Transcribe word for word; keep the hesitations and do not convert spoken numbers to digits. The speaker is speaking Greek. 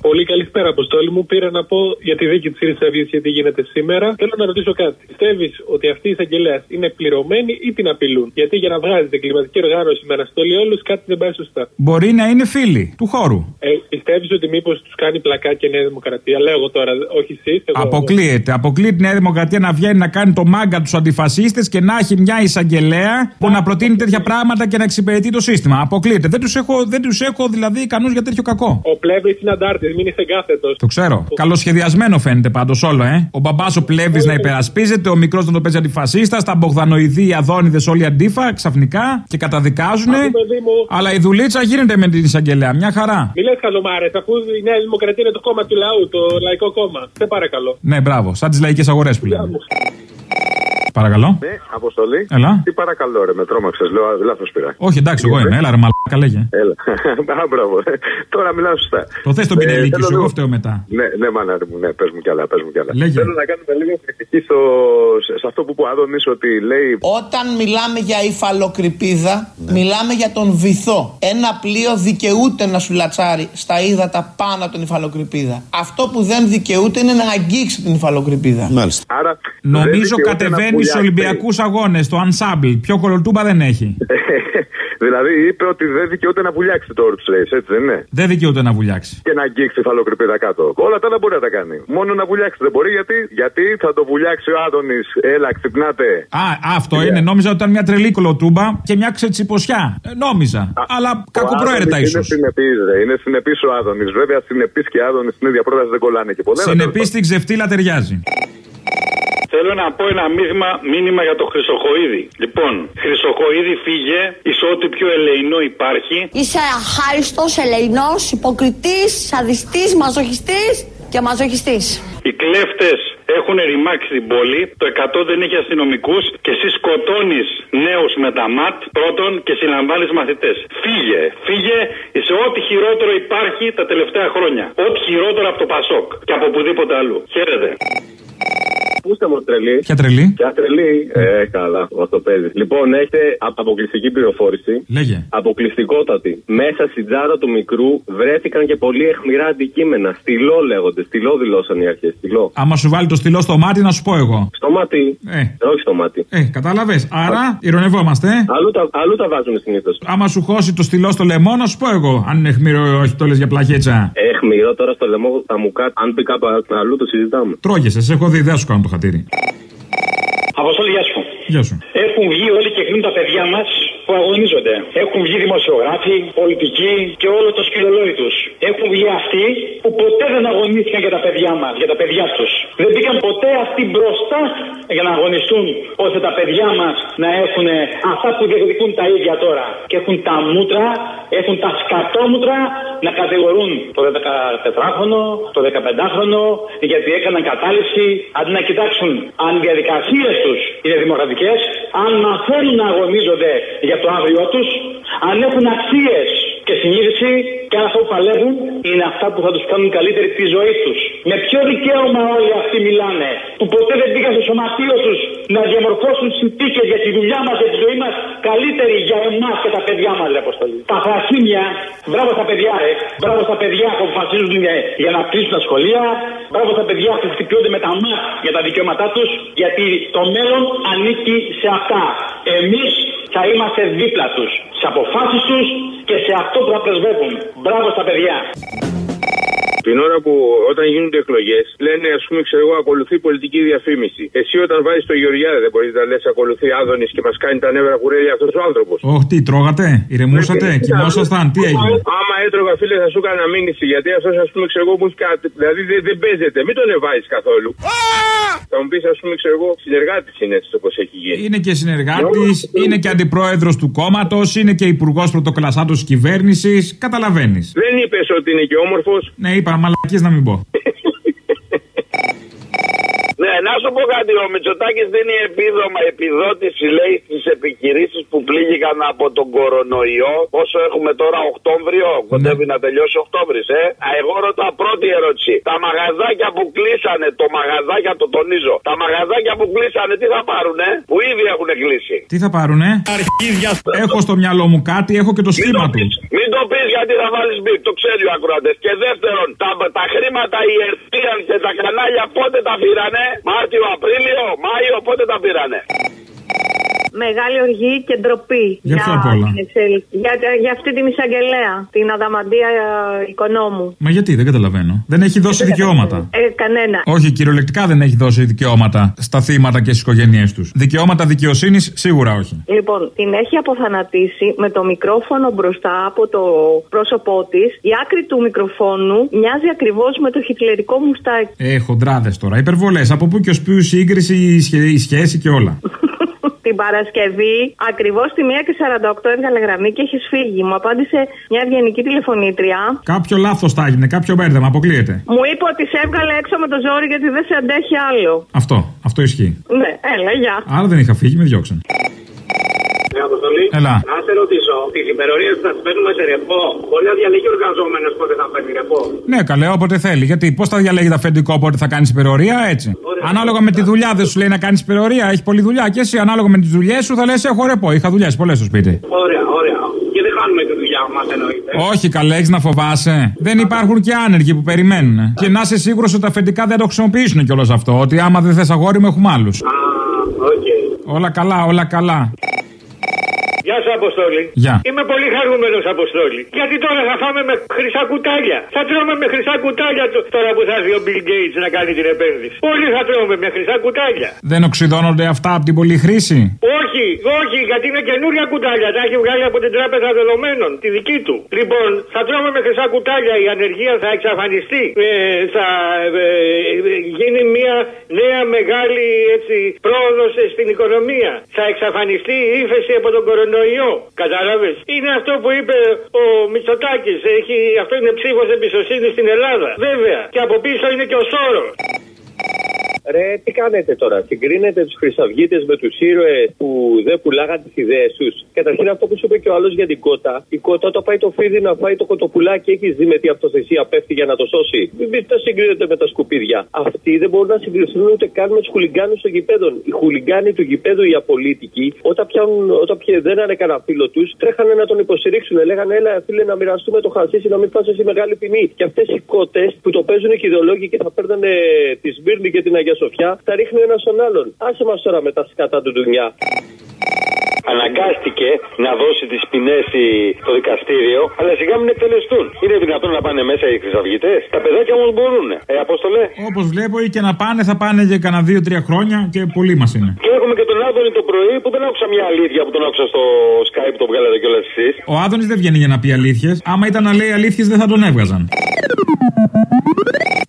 Πολύ καλησπέρα, Αποστόλη μου. Πήρα να πω για τη δίκη τη Χρυσής Αυγής, γιατί γίνεται σήμερα. Θέλω να ρωτήσω κάτι. Πιστεύεις ότι αυτή η εισαγγελέα είναι πληρωμένη ή την απειλούν? Γιατί για να βγάζει την κλιματική οργάνωση με αναστολή όλου κάτι δεν πάει σωστά. Μπορεί να είναι φίλοι του χώρου. Ε, Πιστεύεις ότι μήπως τους κάνει πλακάκι η Νέα Δημοκρατία? Λέω εγώ τώρα, όχι εσείς. Αποκλείεται. Αποκλείεται η Νέα Δημοκρατία να βγαίνει να κάνει το μάγκα τους αντιφασίστες και να έχει μια εισαγγελέα που να προτείνει τέτοια πράγματα και να εξυπηρετεί το σύστημα. Αποκλείεται. Δεν τους έχω, δεν τους έχω δηλαδή ικανούς για τέτοιο κακό. Ο Πλεύρης είναι αντάρτης, μην είσαι εγκάθετος. Το ξέρω. Καλοσχεδιασμένο φαίνεται πάντως όλο, ε. Ο μπαμπάς ο Πλεύρης να υπερασπίζεται, ο μικρός να το παίζει αντιφασίστα, τα Μπογδανοειδή, οι Αδόνιδες όλοι αντίφα ξαφνικά και καταδικάζουνε. Αλλά η δουλίτσα γίνεται με την εισαγγελέα. Μια χαρά. Μη λες καλομάρες, αφού η Νέα Δημοκρατία είναι το κόμμα του λαού, το λαϊκό κόμμα. Σε παρακαλώ. Ναι, μπράβο. Σαν τις λαϊκές αγορές που λέμε. Παρακαλώ. Ναι, Αποστολή. Έλα. Τι παρακαλώ, ρε, με τρόμαξες, λέω, λάθος πήρα. Όχι, εντάξει, εγώ είμαι. Έλα, ρε, μαλάκα, λέγε. Έλα. Α, μπράβο. Τώρα μιλάω σωστά. Το θες τον πινελίκι σου, εγώ φταίω μετά. Ναι, ναι, μανάρι μου, ναι, πες μου κι άλλα, πες μου κι άλλα. Λέγε. Θέλω να κάνουμε λίγο κριτική στο... σε αυτό που είπε ο Άδωνης ότι λέει. Όταν μιλάμε για υφαλοκρηπίδα, ναι. μιλάμε για τον βυθό. Ένα πλοίο δικαιούται να σου λατσάρει στα ύδατα πάνω από την υφαλοκρηπίδα. Αυτό που δεν δικαιούται είναι να αγγίξει την υφαλοκρηπίδα. Μάλιστα. Άρα, νομίζω κατεβαίνει στους Ολυμπιακούς Αγώνες, το ensemble. Πιο κολοτούμπα δεν έχει. Δηλαδή είπε ότι δεν δικαιούται να βουλιάξει το Orbs Race, έτσι δεν είναι? Δεν δικαιούται να βουλιάξει. Και να αγγίξει υφαλοκρηπίδα κάτω. Όλα τα δεν μπορεί να τα κάνει. Μόνο να βουλιάξει δεν μπορεί, γιατί, γιατί θα το βουλιάξει ο Άδωνης. Έλα, ξυπνάτε. Α, αυτό yeah. είναι. Νόμιζα ότι ήταν μια τρελή κολοτούμπα και μια ξετσιποσιά. Ε, νόμιζα. Α, αλλά κακοπρόαιρετα ίσως. Είναι συνεπής, ρε. Είναι συνεπής ο Άδωνης. Βέβαια, συνεπής και Άδωνης στην ίδια πρόταση δεν κολλάνε και ποτέ. Συνεπής στην ξεφτύλα ταιριάζει. Θέλω να πω ένα μείγμα, μήνυμα για το Χρυσοχοΐδη. Λοιπόν, Χρυσοχοΐδη, φύγε, είσαι ό,τι πιο ελεεινό υπάρχει. Είσαι αχάριστος, ελεεινός, υποκριτής, σαδιστής, μαζοχιστής και μαζοχιστής. Οι κλέφτες έχουν ρημάξει την πόλη, το εκατό δεν έχει αστυνομικούς και εσύ σκοτώνεις νέους με τα ΜΑΤ πρώτον και συλλαμβάνεις μαθητές. Φύγε, φύγε, είσαι ό,τι χειρότερο υπάρχει τα τελευταία χρόνια. Ό,τι χειρότερο από το Πασόκ και από οπουδήποτε αλλού. Χαίρετε. Πού είστε μόνο τρελή? Ποια τρελή? Ποια τρελή? Ε, καλά, αυτό παίζει. Λοιπόν, έχετε αποκλειστική πληροφόρηση. Λέγε. Αποκλειστικότατη. Μέσα στην τσάντα του μικρού βρέθηκαν και πολύ αιχμηρά αντικείμενα. Στυλό λέγονται. Στυλό δηλώσαν οι αρχές. Στυλό. Άμα σου βάλει το στυλό στο μάτι, να σου πω εγώ. Στο μάτι. Ε. Όχι στο μάτι. Ε, κατάλαβες. Άρα, ηρωνευόμαστε. Αλλού τα, αλλού τα βάζουν συνήθως. Άμα σου χώσει το στυλό στο λαιμό, να σου πω εγώ. Αν είναι αιχμηρό, όχι το λες για πλαχέτσα. Αιχμηρό τώρα στο λαιμό θα μου κάτσει. Αν πει κάπου αλλού το συζητάμε. Τρώγεσαι, σε έχω δει, δεν σου κάνω το χατήρι. Αποστόλη, γεια σου. Γεια σου. Έχουν βγει όλοι και κλείνουν τα παιδιά μας που αγωνίζονται. Έχουν βγει δημοσιογράφοι, πολιτικοί και όλο το σκυλολόι τους. Έχουν βγει αυτοί που ποτέ δεν αγωνίστηκαν για τα παιδιά μας, για τα παιδιά τους. Δεν μπήκαν ποτέ αυτοί μπροστά για να αγωνιστούν ώστε τα παιδιά μας να έχουν αυτά που διεκδικούν τα ίδια τώρα. Και έχουν τα μούτρα, έχουν τα σκατόμουτρα να κατηγορούν το δεκατετράχρονο, το δεκαπεντάχρονο γιατί έκαναν κατάληψη, αντί να κοιτάξουν αν οι διαδικασίες τους είναι δημοκρατικές, αν μαθαίνουν να αγωνίζονται για το αύριό τους, αν έχουν αξίες και συνείδηση και αν αυτό που παλεύουν είναι αυτά που θα τους κάνουν καλύτερη τη ζωή τους. Με ποιο δικαίωμα όλοι αυτοί μιλάνε, που ποτέ δεν πήγαν στο σωματείο τους να διαμορφώσουν συνθήκες για τη δουλειά μας, για τη ζωή μας καλύτερη για εμάς και τα παιδιά μας, ρε Αποστολή. Τα φρασίμια, μπράβο στα παιδιά, ρε. Μπράβο στα παιδιά που αποφασίζουν για να κλείσουν τα σχολεία. Μπράβο στα παιδιά που χτυπιούνται με τα μάτια για τα δικαιώματά τους, γιατί το μέλλον ανήκει σε αυτά. Εμείς θα είμαστε δίπλα τους, σε αποφάσεις τους και σε αυτό που θα πρεσβεύουν. Μπράβο στα παιδιά. Την ώρα που όταν γίνονται εκλογές, λένε, ας πούμε, ξέρω εγώ, ακολουθεί πολιτική διαφήμιση. Εσύ όταν βάζεις το Γεωργιάδη, δεν μπορείς να λες ακολουθεί Άδωνης και μας κάνει τα νεύρα κουρέλια αυτός ο άνθρωπος. Όχι, τι τρώγατε, ηρεμούσατε, κοιμόσασταν, τι έγινε? Άμα έτρωγα, φίλε, θα σου έκανα μήνυση. Γιατί αυτός, ας πούμε, ξέρω εγώ, μου έχει κάτι. Δηλαδή δεν, δεν παίζεται, μην τον εβάζεις καθόλου. Θα μου πεις, ας πούμε, ξέρω εγώ, συνεργάτης είναι έτσι όπως έχει γίνει. Είναι και συνεργάτης, είναι και αντιπρόεδρος του κόμματος, είναι και υπουργός πρωτοκλασσάτος της κυβέρνησης. Καταλαβαίνεις. Δεν είπες ότι είναι και όμορφος. Ναι, είπα, μαλακίες να μην πω. Ναι, να σου πω κάτι, ο Μητσοτάκης δίνει επίδομα, επιδότηση λέει στις επιχειρήσεις που πλήγηκαν από τον κορονοϊό. Όσο έχουμε τώρα, Οκτώβριο, κοντεύει να τελειώσει Οκτώβρης, ε. Εγώ ρωτάω πρώτη ερώτηση. Τα μαγαζάκια που κλείσανε, το μαγαζάκια το τονίζω, τα μαγαζάκια που κλείσανε τι θα πάρουνε, που ήδη έχουν κλείσει. Τι θα πάρουνε? Αρχίδια. Έχω στο μυαλό μου κάτι, έχω και το σχήμα του. Μην το πεις γιατί θα βάλεις μπιπ, το ξέρει ο ακροατές. Και δεύτερον, τα, τα χρήματα οι Ερτίαν και τα κανάλια πότε τα πήρανε? Μάρτιο, Απρίλιο, Μάιο, πότε τα πήρανε? Μεγάλη οργή και ντροπή για, για, για, για αυτή την εισαγγελέα, την Αδαμαντία Οικονόμου. Μα γιατί, δεν καταλαβαίνω. Δεν έχει δώσει δεν δικαιώματα. Ε, κανένα. Όχι, κυριολεκτικά δεν έχει δώσει δικαιώματα στα θύματα και στις οικογένειές τους. Δικαιώματα δικαιοσύνης σίγουρα όχι. Λοιπόν, την έχει αποθανατήσει με το μικρόφωνο μπροστά από το πρόσωπό της. Η άκρη του μικροφόνου μοιάζει ακριβώς με το χιτλερικό μουστάκι. Ε, χοντράδες τώρα. Υπερβολές. Από πού και ως ποιου σύγκριση, η σχέση και όλα. Την Παρασκευή, ακριβώς στη μία και σαράντα οκτώ έβγαλε γραμμή και έχεις φύγει. Μου απάντησε μια ευγενική τηλεφωνήτρια. Κάποιο λάθος θα έγινε, κάποιο μπέρδεμα, αποκλείεται. Μου είπε ότι σε έβγαλε έξω με το ζόρι γιατί δεν σε αντέχει άλλο. Αυτό, αυτό ισχύει. Ναι, έλα, γεια. Άρα δεν είχα φύγει, με διώξαν. Ναι, Αποστολή. Έλα. Να σε ρωτήσω, τις υπερορίες που θα τις παίρνουμε σε ρεπό, μπορεί να διαλέγει ο εργαζόμενος πότε θα παίρνει ρεπό? Ναι, καλέ, όποτε θέλει. Γιατί πώς θα διαλέγει το αφεντικό πότε θα κάνει υπερορία, έτσι. Ωραία. Ανάλογα με τη δουλειά δεν σου λέει να κάνει υπερορία, έχει πολλή δουλειά. Και εσύ, ανάλογα με τις δουλειές σου, θα λες έχω ρεπό. Είχα δουλειές πολλές στο σπίτι. Ωραία, ωραία. Και δεν χάνουμε τη δουλειά μας, εννοείται. Όχι, καλέ, έχεις να φοβάσαι. Δεν υπάρχουν και άνεργοι που περιμένουν. Και να είσαι σίγουρος ότι τα αφεντικά δεν το χρησιμοποιήσουν κιόλας αυτό. Ότι άμα δεν θες αγόρι μου, έχουμε άλλους. Α, okay. Όλα καλά, όλα καλά. Γεια σου, Αποστόλη. Γεια. Είμαι πολύ χαρούμενος, Αποστόλη. Γιατί τώρα θα φάμε με χρυσά κουτάλια. Θα τρώμε με χρυσά κουτάλια τώρα που θα έρθει ο Bill Gates να κάνει την επένδυση. Όλοι θα τρώμε με χρυσά κουτάλια. Δεν οξυδώνονται αυτά από την πολλή χρήση? Όχι, όχι, γιατί είναι καινούρια κουτάλια. Τα έχει βγάλει από την Τράπεζα Δεδομένων, τη δική του. Λοιπόν, θα τρώμε με χρυσά κουτάλια. Η ανεργία θα εξαφανιστεί. Ε, θα ε, ε, γίνει μια νέα μεγάλη έτσι, πρόοδος στην οικονομία. Θα εξαφανιστεί η ύφεση από τον κορονοϊό. Κατάλαβες. Είναι αυτό που είπε ο Μητσοτάκης. Έχει, αυτό είναι ψήφος εμπιστοσύνης στην Ελλάδα. Βέβαια. Και από πίσω είναι και ο Σόρος. Ρε, τι κάνετε τώρα? Συγκρίνετε τους χρυσαυγίτες με τους ήρωες που δεν πουλάγαν τις ιδέες τους? Καταρχήν, αυτό που σου είπε και ο άλλος για την κότα. Η κότα, όταν πάει το φίδι να φάει το κοτοπουλάκι, έχει δει με τι αυτοθεσία πέφτει για να το σώσει. Μην τα συγκρίνετε με τα σκουπίδια. Αυτοί δεν μπορούν να συγκριθούν ούτε καν με τους χουλιγκάνους των γηπέδων. Οι χουλιγκάνοι του γηπέδου, οι απολύτικοι, όταν, πιάνουν, όταν δεν είναι κανένα φίλο τους, τρέχανε να τον υποστηρίξουν. Λέγανε, έλα φίλε, να μοιραστούμε το χασίσι, να μην φάσει εσύ μεγάλη ποινή. Και αυτές οι κότες που το παίζουν και ιδεολόγοι και θα παίρνανε τη Σμύρνη και την Αγία Σοφιά, τα ρίχνει ένα στον άλλον. Άσε μας τώρα με τα σκατά του ντουνιά. Αναγκάστηκε να δώσει τις ποινές το δικαστήριο, αλλά σιγά μην εκτελεστούν. Είναι δυνατόν να πάνε μέσα οι χρυσαυγητές? Τα παιδάκια όμως μπορούν. Ε, Απόστολε. Όπως βλέπω, ή και να πάνε, θα πάνε για κανένα δύο τρία χρόνια και πολλοί μας είναι. Και έχουμε και τον Άδωνη το πρωί που δεν άκουσα μια αλήθεια που τον άκουσα στο Skype, το βγάλατε κιόλας εσείς. Ο Άδωνης δεν βγαίνει για να πει αλήθειες. Άμα ήταν να λέει αλήθειες, δεν θα τον έβγαζαν.